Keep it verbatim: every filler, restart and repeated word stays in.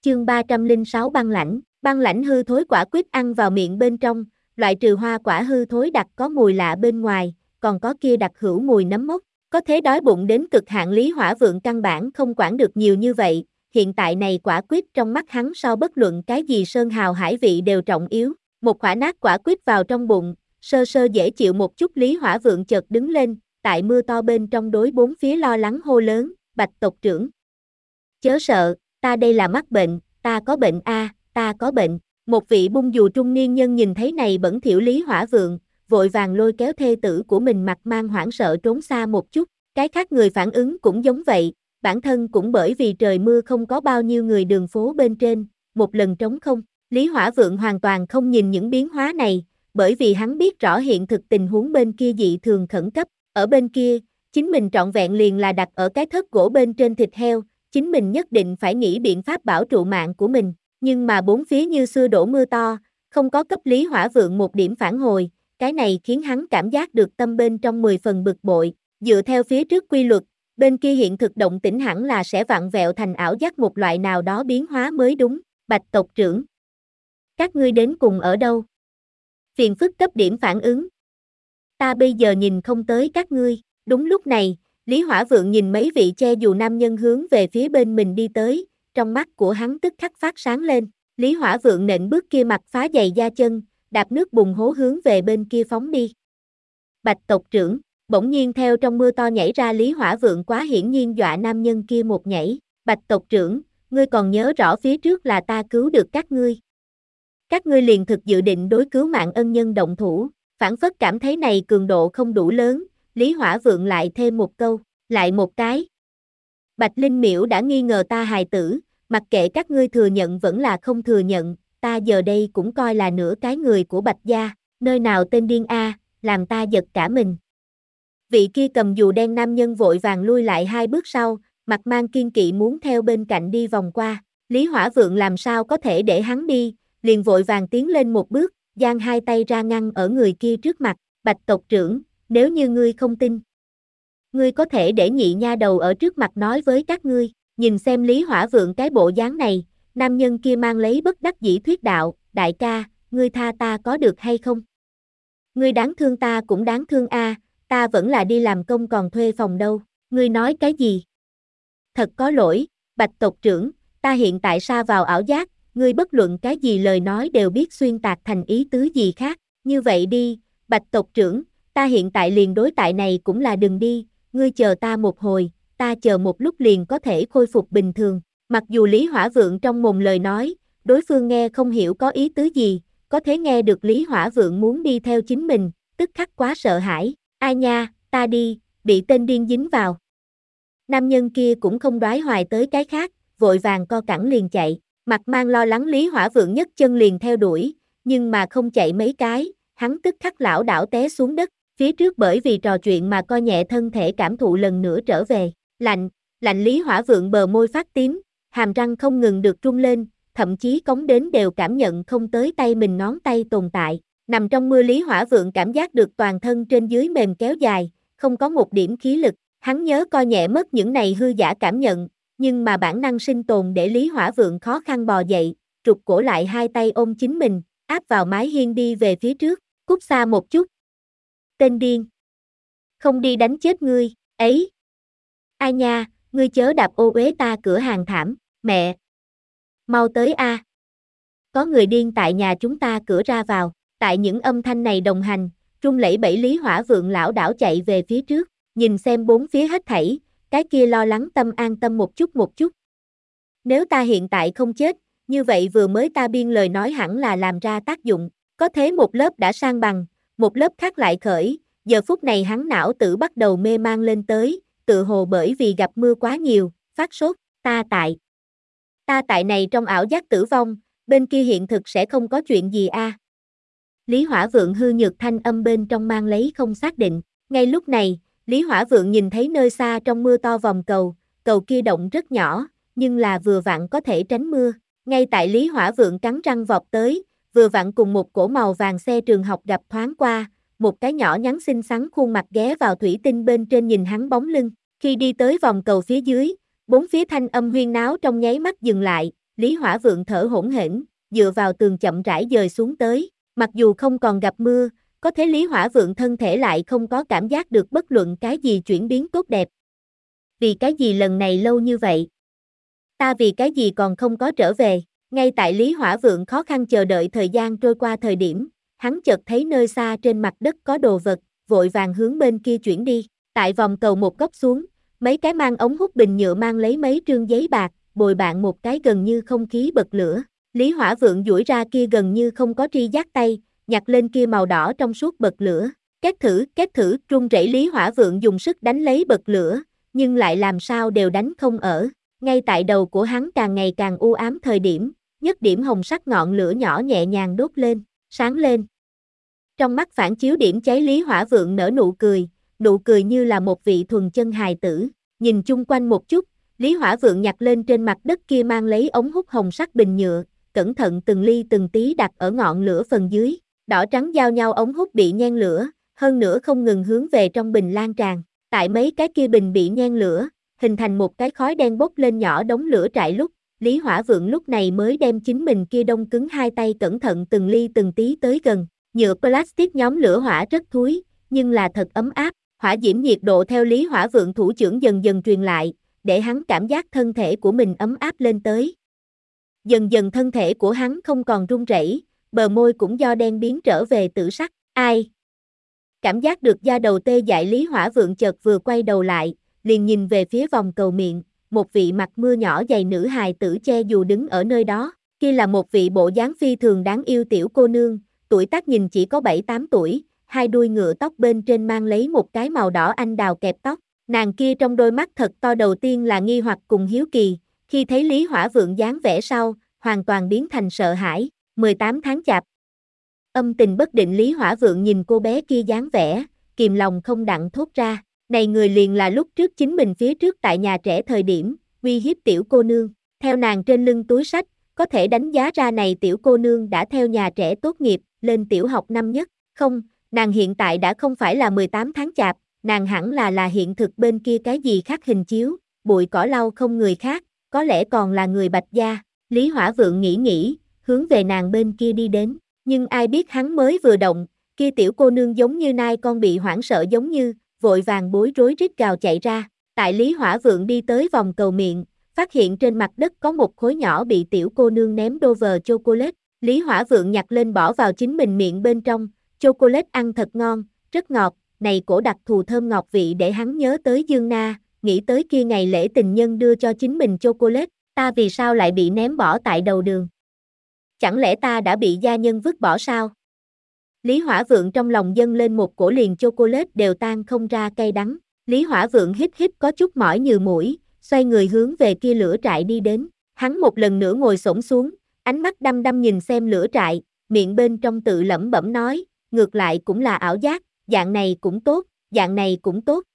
Chương ba trăm lẻ sáu băng lãnh, băng lãnh hư thối quả quýt ăn vào miệng bên trong, loại trừ hoa quả hư thối đặc có mùi lạ bên ngoài, còn có kia đặc hữu mùi nấm mốc. Có thế đói bụng đến cực hạn Lý Hỏa Vượng căn bản không quản được nhiều như vậy, hiện tại này quả quýt trong mắt hắn so bất luận cái gì sơn hào hải vị đều trọng yếu. Một quả nát quả quýt vào trong bụng, sơ sơ dễ chịu một chút Lý Hỏa Vượng chợt đứng lên, tại mưa to bên trong đối bốn phía lo lắng hô lớn, Bạch tộc trưởng. Chớ sợ, ta đây là mắc bệnh, ta có bệnh a, ta có bệnh. Một vị bung dù trung niên nhân nhìn thấy này bẩn thỉu Lý Hỏa Vượng, vội vàng lôi kéo thê tử của mình mặt mang hoảng sợ trốn xa một chút, cái khác người phản ứng cũng giống vậy, bản thân cũng bởi vì trời mưa không có bao nhiêu người đường phố bên trên, một lần trống không. Lý Hỏa Vượng hoàn toàn không nhìn những biến hóa này, bởi vì hắn biết rõ hiện thực tình huống bên kia dị thường khẩn cấp, ở bên kia, chính mình trọn vẹn liền là đặt ở cái thớt gỗ bên trên thịt heo, chính mình nhất định phải nghĩ biện pháp bảo trụ mạng của mình, nhưng mà bốn phía như xưa đổ mưa to, không có cấp Lý Hỏa Vượng một điểm phản hồi, cái này khiến hắn cảm giác được tâm bên trong mười phần bực bội, dựa theo phía trước quy luật, bên kia hiện thực động tĩnh hẳn là sẽ vặn vẹo thành ảo giác một loại nào đó biến hóa mới đúng. Bạch tộc trưởng, các ngươi đến cùng ở đâu? Phiền phức cấp điểm phản ứng. Ta bây giờ nhìn không tới các ngươi. Đúng lúc này, Lý Hỏa Vượng nhìn mấy vị che dù nam nhân hướng về phía bên mình đi tới, trong mắt của hắn tức khắc phát sáng lên. Lý Hỏa Vượng nện bước kia mặt phá giày da chân, đạp nước bùn hố hướng về bên kia phóng đi. Bạch tộc trưởng, bỗng nhiên theo trong mưa to nhảy ra Lý Hỏa Vượng quá hiển nhiên dọa nam nhân kia một nhảy. Bạch tộc trưởng, ngươi còn nhớ rõ phía trước là ta cứu được các ngươi. Các ngươi liền thực dự định đối cứu mạng ân nhân động thủ, phản phất cảm thấy này cường độ không đủ lớn, Lý Hỏa Vượng lại thêm một câu, lại một cái. Bạch Linh Miễu đã nghi ngờ ta hài tử, mặc kệ các ngươi thừa nhận vẫn là không thừa nhận, ta giờ đây cũng coi là nửa cái người của Bạch gia, nơi nào tên điên a, làm ta giật cả mình. Vị kia cầm dù đen nam nhân vội vàng lui lại hai bước sau, mặt mang kiên kỵ muốn theo bên cạnh đi vòng qua, Lý Hỏa Vượng làm sao có thể để hắn đi, liền vội vàng tiến lên một bước, giang hai tay ra ngăn ở người kia trước mặt, Bạch tộc trưởng, nếu như ngươi không tin, ngươi có thể để nhị nha đầu ở trước mặt nói với các ngươi, nhìn xem Lý Hỏa Vượng cái bộ dáng này, nam nhân kia mang lấy bất đắc dĩ thuyết đạo, đại ca, ngươi tha ta có được hay không? Ngươi đáng thương ta cũng đáng thương a, ta vẫn là đi làm công còn thuê phòng đâu, ngươi nói cái gì? Thật có lỗi, Bạch tộc trưởng, ta hiện tại sa vào ảo giác, ngươi bất luận cái gì lời nói đều biết xuyên tạc thành ý tứ gì khác, như vậy đi, Bạch tộc trưởng, ta hiện tại liền đối tại này cũng là đừng đi, ngươi chờ ta một hồi, ta chờ một lúc liền có thể khôi phục bình thường. Mặc dù Lý Hỏa Vượng trong mồm lời nói, đối phương nghe không hiểu có ý tứ gì, có thể nghe được Lý Hỏa Vượng muốn đi theo chính mình, tức khắc quá sợ hãi, ai nha, ta đi, bị tên điên dính vào. Nam nhân kia cũng không đoái hoài tới cái khác, vội vàng co cẳng liền chạy, mặt mang lo lắng Lý Hỏa Vượng nhấc chân liền theo đuổi, nhưng mà không chạy mấy cái, hắn tức khắc lảo đảo té xuống đất, phía trước bởi vì trò chuyện mà co nhẹ thân thể cảm thụ lần nữa trở về, lạnh, lạnh Lý Hỏa Vượng bờ môi phát tím, hàm răng không ngừng được rung lên, thậm chí cống đến đều cảm nhận không tới tay mình ngón tay tồn tại, nằm trong mưa Lý Hỏa Vượng cảm giác được toàn thân trên dưới mềm kéo dài, không có một điểm khí lực, hắn nhớ co nhẹ mất những này hư giả cảm nhận, nhưng mà bản năng sinh tồn để Lý Hỏa Vượng khó khăn bò dậy, trục cổ lại hai tay ôm chính mình, áp vào mái hiên đi về phía trước, cút xa một chút. Tên điên. Không đi đánh chết ngươi, ấy. Ai nha, ngươi chớ đạp ô uế ta cửa hàng thảm, mẹ. Mau tới a. Có người điên tại nhà chúng ta cửa ra vào, tại những âm thanh này đồng hành, rung lẫy bẫy Lý Hỏa Vượng lão đảo chạy về phía trước, nhìn xem bốn phía hết thảy, cái kia lo lắng tâm an tâm một chút một chút. Nếu ta hiện tại không chết, như vậy vừa mới ta biên lời nói hẳn là làm ra tác dụng, có thế một lớp đã sang bằng, một lớp khác lại khởi, giờ phút này hắn não tử bắt đầu mê man lên tới, tự hồ bởi vì gặp mưa quá nhiều, phát sốt, ta tại. Ta tại này trong ảo giác tử vong, bên kia hiện thực sẽ không có chuyện gì a. À? Lý Hỏa Vượng hư nhược thanh âm bên trong mang lấy không xác định, ngay lúc này, Lý Hỏa Vượng nhìn thấy nơi xa trong mưa to vòng cầu, cầu kia động rất nhỏ, nhưng là vừa vặn có thể tránh mưa, ngay tại Lý Hỏa Vượng cắn răng vọt tới, vừa vặn cùng một cổ màu vàng xe trường học gặp thoáng qua, một cái nhỏ nhắn xinh xắn khuôn mặt ghé vào thủy tinh bên trên nhìn hắn bóng lưng, khi đi tới vòng cầu phía dưới, bốn phía thanh âm huyên náo trong nháy mắt dừng lại, Lý Hỏa Vượng thở hổn hển, dựa vào tường chậm rãi dời xuống tới, mặc dù không còn gặp mưa, có thế Lý Hỏa Vượng thân thể lại không có cảm giác được bất luận cái gì chuyển biến tốt đẹp. Vì cái gì lần này lâu như vậy? Ta vì cái gì còn không có trở về? Ngay tại Lý Hỏa Vượng khó khăn chờ đợi thời gian trôi qua thời điểm, hắn chợt thấy nơi xa trên mặt đất có đồ vật, vội vàng hướng bên kia chuyển đi. Tại vòng cầu một góc xuống, mấy cái mang ống hút bình nhựa mang lấy mấy trương giấy bạc, bồi bạn một cái gần như không khí bật lửa. Lý Hỏa Vượng duỗi ra kia gần như không có tri giác tay, nhặt lên kia màu đỏ trong suốt bật lửa. Két thử, két thử, run rẩy Lý Hỏa Vượng dùng sức đánh lấy bật lửa, nhưng lại làm sao đều đánh không ở. Ngay tại đầu của hắn càng ngày càng u ám thời điểm, nhất điểm hồng sắc ngọn lửa nhỏ nhẹ nhàng đốt lên, sáng lên. Trong mắt phản chiếu điểm cháy Lý Hỏa Vượng nở nụ cười, nụ cười như là một vị thuần chân hài tử. Nhìn chung quanh một chút, Lý Hỏa Vượng nhặt lên trên mặt đất kia mang lấy ống hút hồng sắc bình nhựa, cẩn thận từng ly từng tí đặt ở ngọn lửa phần dưới. Đỏ trắng giao nhau ống hút bị nhen lửa, hơn nữa không ngừng hướng về trong bình lan tràn. Tại mấy cái kia bình bị nhen lửa, hình thành một cái khói đen bốc lên nhỏ đống lửa trại lúc, Lý Hỏa Vượng lúc này mới đem chính mình kia đông cứng hai tay cẩn thận từng ly từng tí tới gần. Nhựa plastic nhóm lửa hỏa rất thúi, nhưng là thật ấm áp. Hỏa diễm nhiệt độ theo Lý Hỏa Vượng thủ trưởng dần dần truyền lại, để hắn cảm giác thân thể của mình ấm áp lên tới. Dần dần thân thể của hắn không còn run rẩy, bờ môi cũng do đen biến trở về tử sắc. Ai? Cảm giác được da đầu tê dại Lý Hỏa Vượng chợt vừa quay đầu lại, liền nhìn về phía vòng cầu miệng, một vị mặt mưa nhỏ dày nữ hài tử che dù đứng ở nơi đó. Kia là một vị bộ dáng phi thường đáng yêu tiểu cô nương, tuổi tác nhìn chỉ có bảy tám tuổi, hai đuôi ngựa tóc bên trên mang lấy một cái màu đỏ anh đào kẹp tóc. Nàng kia trong đôi mắt thật to đầu tiên là nghi hoặc cùng hiếu kỳ, khi thấy Lý Hỏa Vượng dáng vẻ sau, hoàn toàn biến thành sợ hãi. mười tám tháng chạp. Âm tình bất định Lý Hỏa Vượng nhìn cô bé kia dáng vẻ, kìm lòng không đặng thốt ra, này người liền là lúc trước chính mình phía trước tại nhà trẻ thời điểm, uy hiếp tiểu cô nương. Theo nàng trên lưng túi sách, có thể đánh giá ra này tiểu cô nương đã theo nhà trẻ tốt nghiệp, lên tiểu học năm nhất. Không, nàng hiện tại đã không phải là mười tám tháng chạp, nàng hẳn là là hiện thực bên kia cái gì khác hình chiếu, bụi cỏ lau không người khác, có lẽ còn là người Bạch gia. Lý Hỏa Vượng nghĩ nghĩ, hướng về nàng bên kia đi đến, nhưng ai biết hắn mới vừa động, kia tiểu cô nương giống như nai con bị hoảng sợ giống như, vội vàng bối rối rít gào chạy ra. Tại Lý Hỏa Vượng đi tới vòng cầu miệng, phát hiện trên mặt đất có một khối nhỏ bị tiểu cô nương ném Dover chocolate. Lý Hỏa Vượng nhặt lên bỏ vào chính mình miệng bên trong, chocolate ăn thật ngon, rất ngọt, này cổ đặc thù thơm ngọt vị để hắn nhớ tới Dương Na, nghĩ tới kia ngày lễ tình nhân đưa cho chính mình chocolate, ta vì sao lại bị ném bỏ tại đầu đường? Chẳng lẽ ta đã bị gia nhân vứt bỏ sao? Lý Hỏa Vượng trong lòng dâng lên một cổ liền chocolate đều tan không ra cay đắng. Lý Hỏa Vượng hít hít có chút mỏi nhừ mũi, xoay người hướng về kia lửa trại đi đến. Hắn một lần nữa ngồi xổm xuống, ánh mắt đăm đăm nhìn xem lửa trại, miệng bên trong tự lẩm bẩm nói, ngược lại cũng là ảo giác, dạng này cũng tốt, dạng này cũng tốt.